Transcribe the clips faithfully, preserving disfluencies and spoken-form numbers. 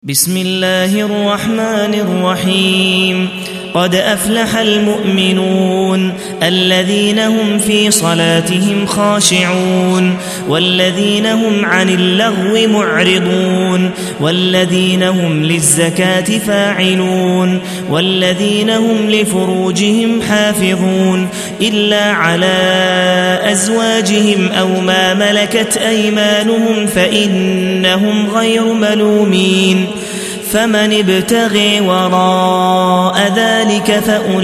بسم الله الرحمن الرحيم قد أفلح المؤمنون الذين هم في صلاتهم خاشعون والذين هم عن اللغو معرضون والذين هم للزكاة فاعلون والذين هم لفروجهم حافظون إلا على أزواجهم أو ما ملكت أيمانهم فإنهم غير ملومين فمن ابتغي وراء ذلك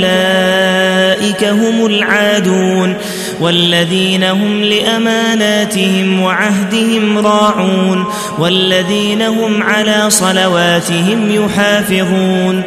فأولئك هم العادون والذين هم لأماناتهم وعهدهم راعون والذين هم على صلواتهم يحافظون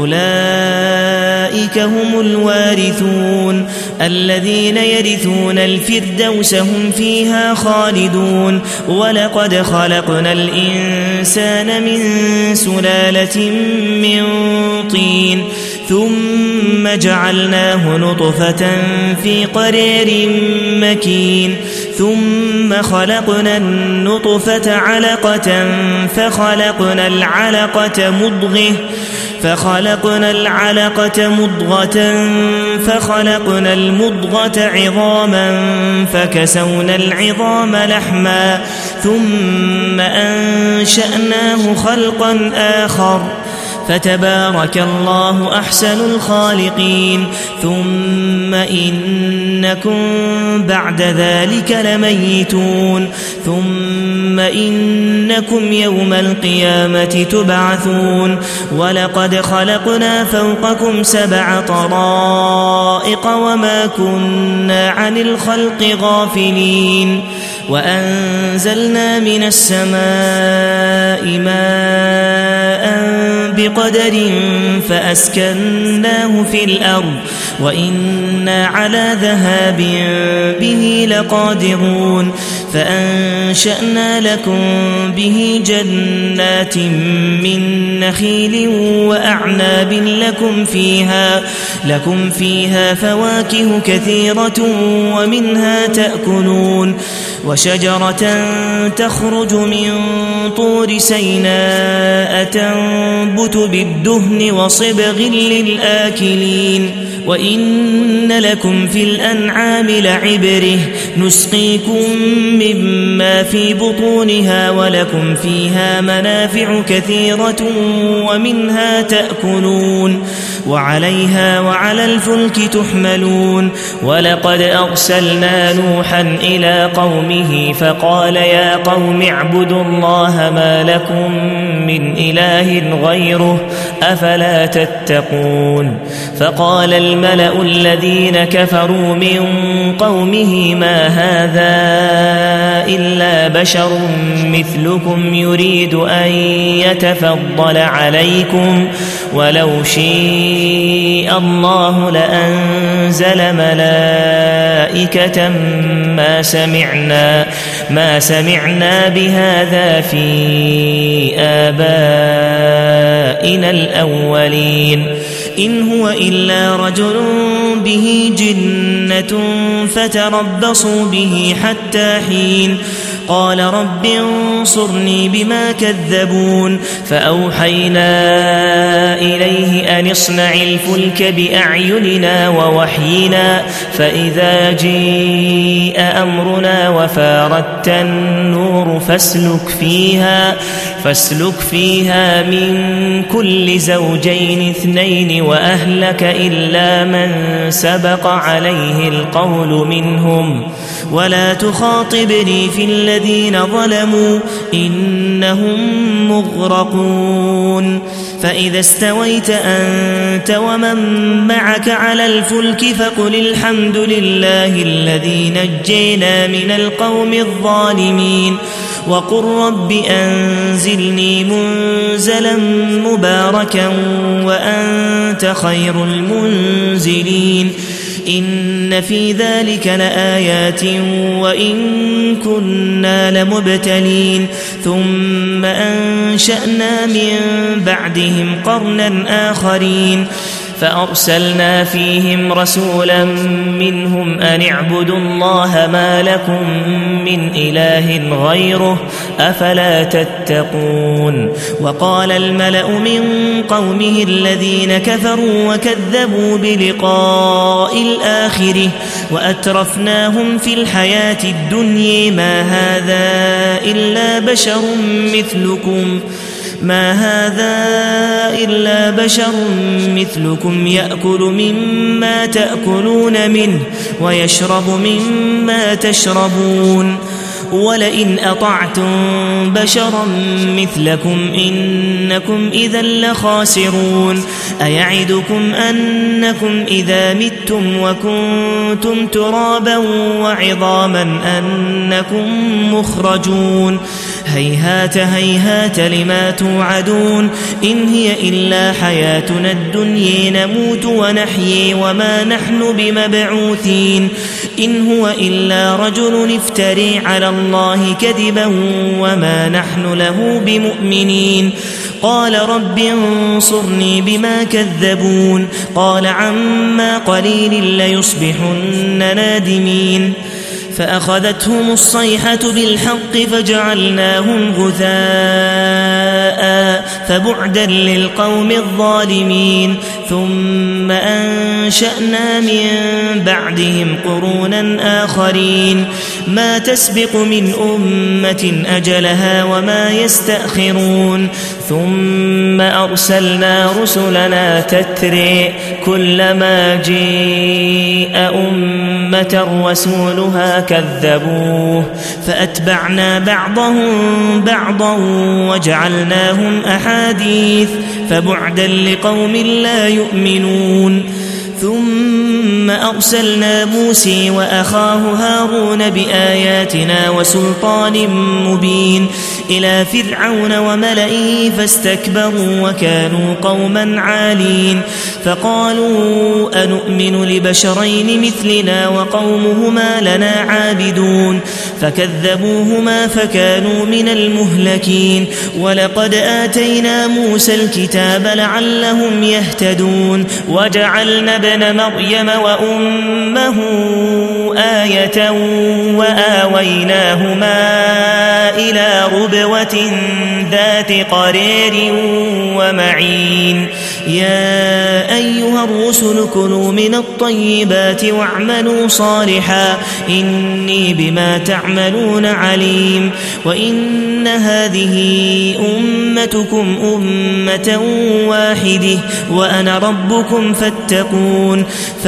أولئك هم الوارثون الذين يرثون الفردوس هم فيها خالدون ولقد خلقنا الإنسان من سلالة من طين ثم جعلناه نطفة في قرير مكين ثم خلقنا النطفة علقة فخلقنا العلقة مضغة فخلقنا العلقة مضغة فخلقنا المضغة عظاما فكسونا العظام لحما ثم أنشأناه خلقا آخر فتبارك الله أحسن الخالقين ثم إنكم بعد ذلك لميتون ثم إنكم يوم القيامة تبعثون ولقد خلقنا فوقكم سبع طرائق وما كنا عن الخلق غافلين وأنزلنا من السماء ماء بقدر فأسكناه في الأرض وإنا على ذهاب به لقادرون فأنشأنا لكم به جنات من نخيل وأعناب لكم فيها لكم فيها فواكه كثيرة ومنها تأكلون وشجرة تخرج من طور سيناء تنبت بالدهن وصبغ للآكلين وإن لكم في الأنعام لعبرة نسقيكم مما في بطونها ولكم فيها منافع كثيرة ومنها تأكلون وعليها وعلى الفلك تحملون ولقد أرسلنا نوحا إلى قومه فقال يا قوم اعبدوا الله ما لكم من إله غيره أفلا تتقون فقال الملأ الذين كفروا من قومه ما هذا إلا بشر مثلكم يريد أن يتفضل عليكم ولو شاء الله لأنزل ملائكة ما سمعنا ما سمعنا بهذا في آبائنا الأولين إن هو إلا رجل به جنة فتربصوا به حتى حين قال رب انصرني بما كذبون فأوحينا إليه أن اصنع الفلك بأعيننا ووحينا فإذا جاء أمرنا وفاردت النور فاسلك فيها فاسلك فيها من كل زوجين اثنين وأهلك إلا من سبق عليه القول منهم ولا تخاطبني في الذين ظلموا إنهم مغرقون فإذا استويت أنت ومن معك على الفلك فقل الحمد لله الذي نجينا من القوم الظالمين وقل رب أنزلني منزلا مباركا وأنت خير المنزلين إن في ذلك لآيات وإن كنا لمبتلين ثم أنشأنا من بعدهم قرنا آخرين فأرسلنا فيهم رسولا منهم أن اعبدوا الله ما لكم من إله غيره أفلا تتقون وقال الملأ من قومه الذين كفروا وكذبوا بلقاء الآخرة وأترفناهم في الحياة الدنيا ما هذا إلا بشر مثلكم ما هذا إلا بشر مثلكم يأكل مما تأكلون منه ويشرب مما تشربون ولئن أطعتم بشرا مثلكم إنكم إذا لخاسرون أيعدكم أنكم إذا متم وكنتم ترابا وعظاما أنكم مخرجون هيهات هيهات لما توعدون إن هي إلا حياتنا الدنيا نموت ونحيي وما نحن بمبعوثين إن هو إلا رجل افتري على الله كذبا وما نحن له بمؤمنين قال رب انصرني بما كذبون قال عما قليل ليصبحن نادمين فأخذتهم الصيحة بالحق فجعلناهم غثاء فبعدا للقوم الظالمين ثم أنشأنا من بعدهم قرونا آخرين ما تسبق من أمة أجلها وما يستأخرون ثم أرسلنا رسلنا تتري كلما جيء أمة رسولها كذبوه فأتبعنا بعضهم بعضا وجعلناهم أحاديث فبعدا لقوم لا يؤمنون ثم أرسلنا موسى وأخاه هارون بآياتنا وسلطان مبين إلى فرعون وملئه فاستكبروا وكانوا قوما عالين فقالوا أنؤمن لبشرين مثلنا وقومهما لنا عابدون فكذبوهما فكانوا من المهلكين ولقد آتينا موسى الكتاب لعلهم يهتدون وجعلنا ابن مريم وأمه آية وآويناهما إلى ربوة ذات قرير ومعين يا أيها الرسل كلوا من الطيبات واعملوا صالحا إني بما تعملون عليم وإن هذه أمتكم أمة واحدة وأنا ربكم فاتقون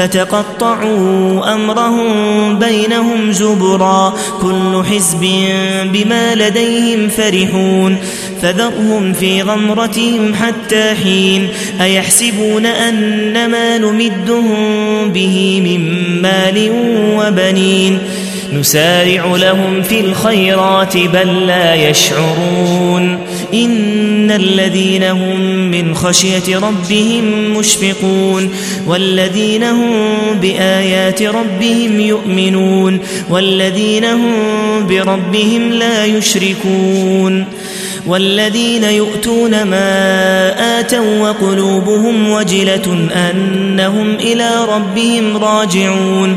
فتقطعوا أمرهم بينهم زبرا كل حزب بما لديهم فرحون فذرهم في غمرتهم حتى حين أيحسبون أنما نمدهم به من مال وبنين نسارع لهم في الخيرات بل لا يشعرون إن الذين هم من خشية ربهم مشفقون والذين هم بآيات ربهم يؤمنون والذين هم بربهم لا يشركون والذين يؤتون ما آتوا وقلوبهم وجلة أنهم إلى ربهم راجعون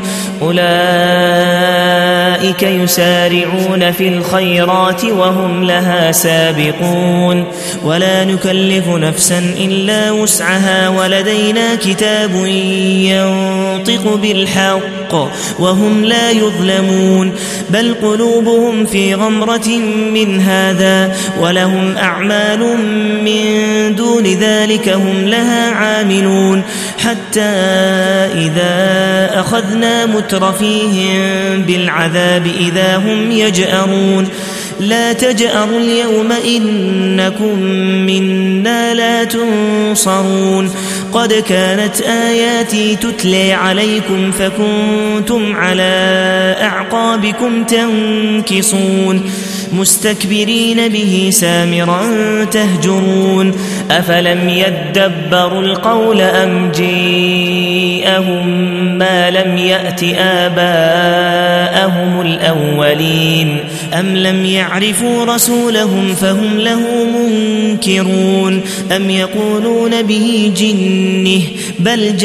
أولئك يسارعون في الخيرات وهم لها سابقون ولا نكلف نفسا إلا وسعها ولدينا كتاب ينطق بالحق وهم لا يظلمون بل قلوبهم في غمرة من هذا ولهم أعمال من دون ذلك هم لها عاملون حتى إذا أخذنا مترفيهم بالعذاب إذا هم يجأرون لا تجأروا اليوم إنكم منا لا تنصرون قد كانت آياتي تتلى عليكم فكنتم على أعقابكم تنكصون مستكبرين به سامرا تهجرون أفلم يدبروا القول أم جاءهم ما لم يأت آباءهم الأولين أم لم يعلموا يعرفوا رسولهم فهم له منكرون أم يقولون به جنه بل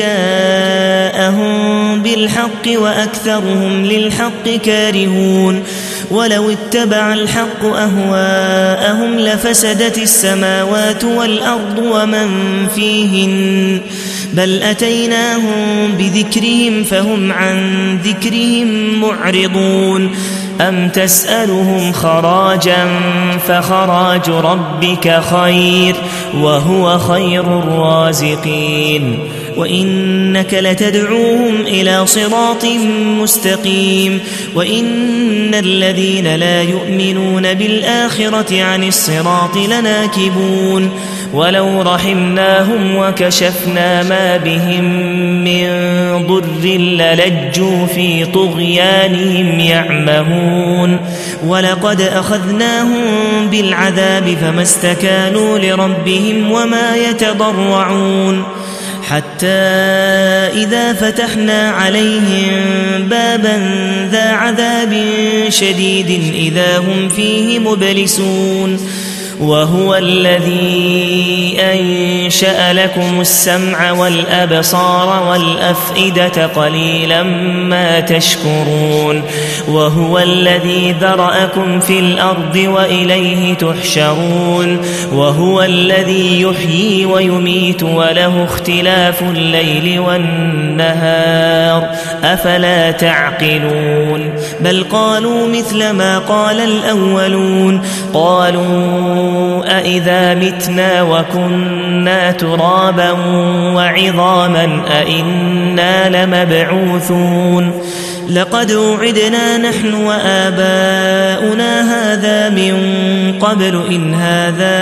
جاءهم بالحق وأكثرهم للحق كارهون ولو اتبع الحق أهواءهم لفسدت السماوات والأرض ومن فيهن بل أتيناهم بذكرهم فهم عن ذكرهم معرضون أم تسألهم خراجا فخراج ربك خير وهو خير الرازقين وإنك لتدعوهم إلى صراط مستقيم وإن الذين لا يؤمنون بالآخرة عن الصراط لناكبون ولو رحمناهم وكشفنا ما بهم من ضر للجوا في طغيانهم يعمهون ولقد أخذناهم بالعذاب فما استكانوا لربهم وما يتضرعون حتى إذا فتحنا عليهم بابا ذا عذاب شديد إذا هم فيه مبلسون وهو الذي أنشأ لكم السمع والأبصار والأفئدة قليلا ما تشكرون وهو الذي ذرأكم في الأرض وإليه تحشرون وهو الذي يحيي ويميت وله اختلاف الليل والنهار أفلا تعقلون بل قالوا مثل ما قال الأولون قالوا أإذا متنا وكنا ترابا وعظاما أإنا لمبعوثون لقد وعدنا نحن وآباؤنا هذا من قبل إن هذا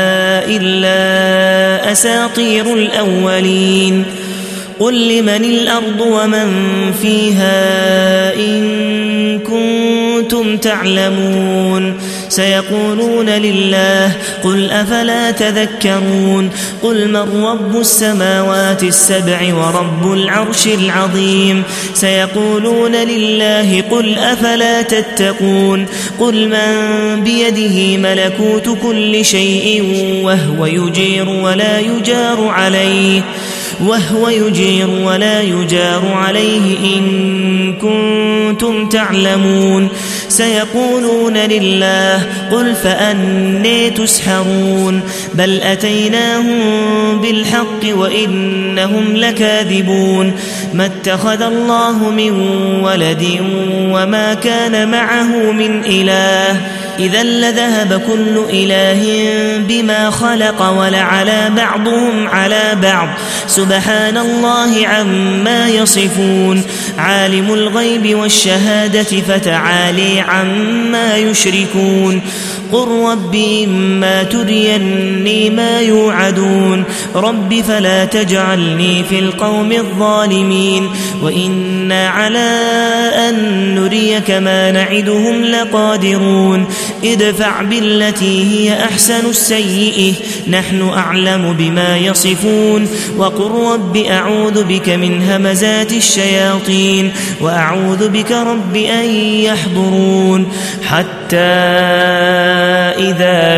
إلا أساطير الأولين قل لمن الأرض ومن فيها إن كنتم تعلمون سيقولون لله قل أفلا تذكرون قل من رب السماوات السبع ورب العرش العظيم سيقولون لله قل أفلا تتقون قل من بيده ملكوت كل شيء وهو يجير ولا يجار عليه وهو يجير ولا يجار عليه إن كنتم تعلمون سيقولون لله قل فأني تسحرون بل أتيناهم بالحق وإنهم لكاذبون ما اتخذ الله من ولد وما كان معه من إله إذا لذهب كل إله بما خلق ولعلى بعضهم على بعض سبحان الله عما يصفون عالم الغيب والشهادة فتعالي عما يشركون قل رب إما تريني ما يوعدون رب فلا تجعلني في القوم الظالمين وإنا على أن نريك ما نعدهم لقادرون ادفع بالتي هي أحسن السيئة نحن أعلم بما يصفون وقل رب أعوذ بك من همزات الشياطين وأعوذ بك رب أن يحضرون حتى إذا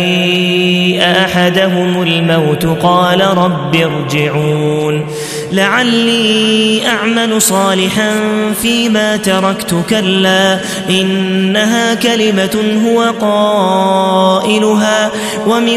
جاء أحدهم الموت قال رب ارجعون لعلي أعمل صالحا فيما تركت كلا إنها كلمة هو قائلها ومن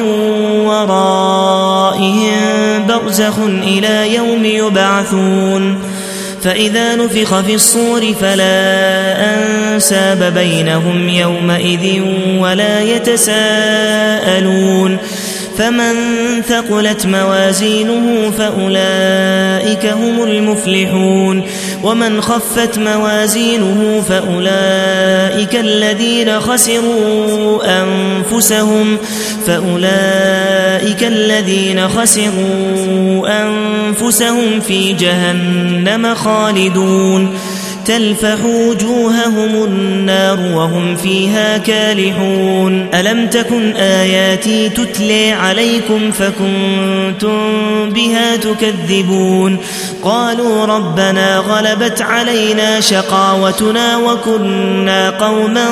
ورائهم برزخ إلى يوم يبعثون فإذا نفخ في الصور فلا أنساب بينهم يومئذ ولا يتساءلون فمن ثقلت موازينه فأولئك هم المفلحون ومن خفت موازينه فأولئك الذين خسروا أنفسهم فأولئك الذين خسروا أنفسهم في جهنم خالدون تلفح وجوههم النار وهم فيها كالحون ألم تكن آياتي تتلي عليكم فكنتم بها تكذبون قالوا ربنا غلبت علينا شقاوتنا وكنا قوما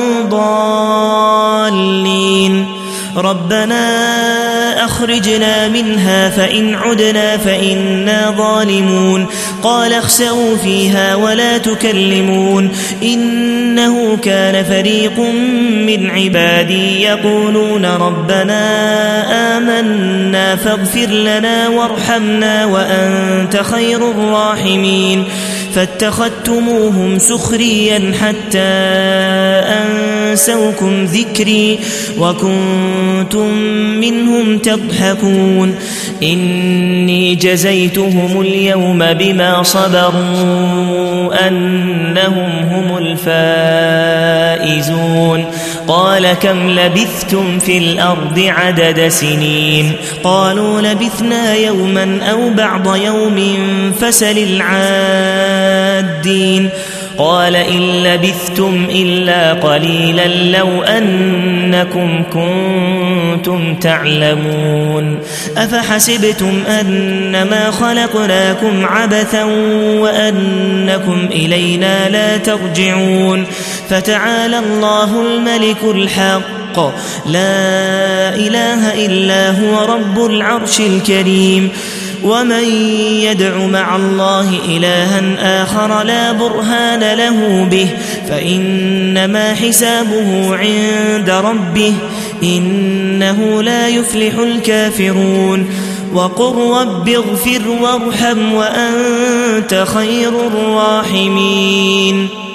ضالين ربنا أخرجنا منها فإن عدنا فإنا ظالمون قال اخسئوا فيها ولا تكلمون إنه كان فريق من عبادي يقولون ربنا آمنا فاغفر لنا وارحمنا وأنت خير الراحمين فاتخذتموهم سخريا حتى أنسوكم ذكري وكنتم منهم تضحكون إني جزيتهم اليوم بما صبروا أنهم هم الفائزون قال كم لبثتم في الأرض عدد سنين قالوا لبثنا يوما أو بعض يوم فسل العادين قال إن لبثتم إلا قليلا لو أنكم كنتم تعلمون أفحسبتم أنما خلقناكم عبثا وأنكم إلينا لا ترجعون فتعالى الله الملك الحق لا إله إلا هو رب العرش الكريم ومن يدع مع الله إلها آخر لا برهان له به فإنما حسابه عند ربه إنه لا يفلح الكافرون وقل رب اغفر وارحم وأنت خير الراحمين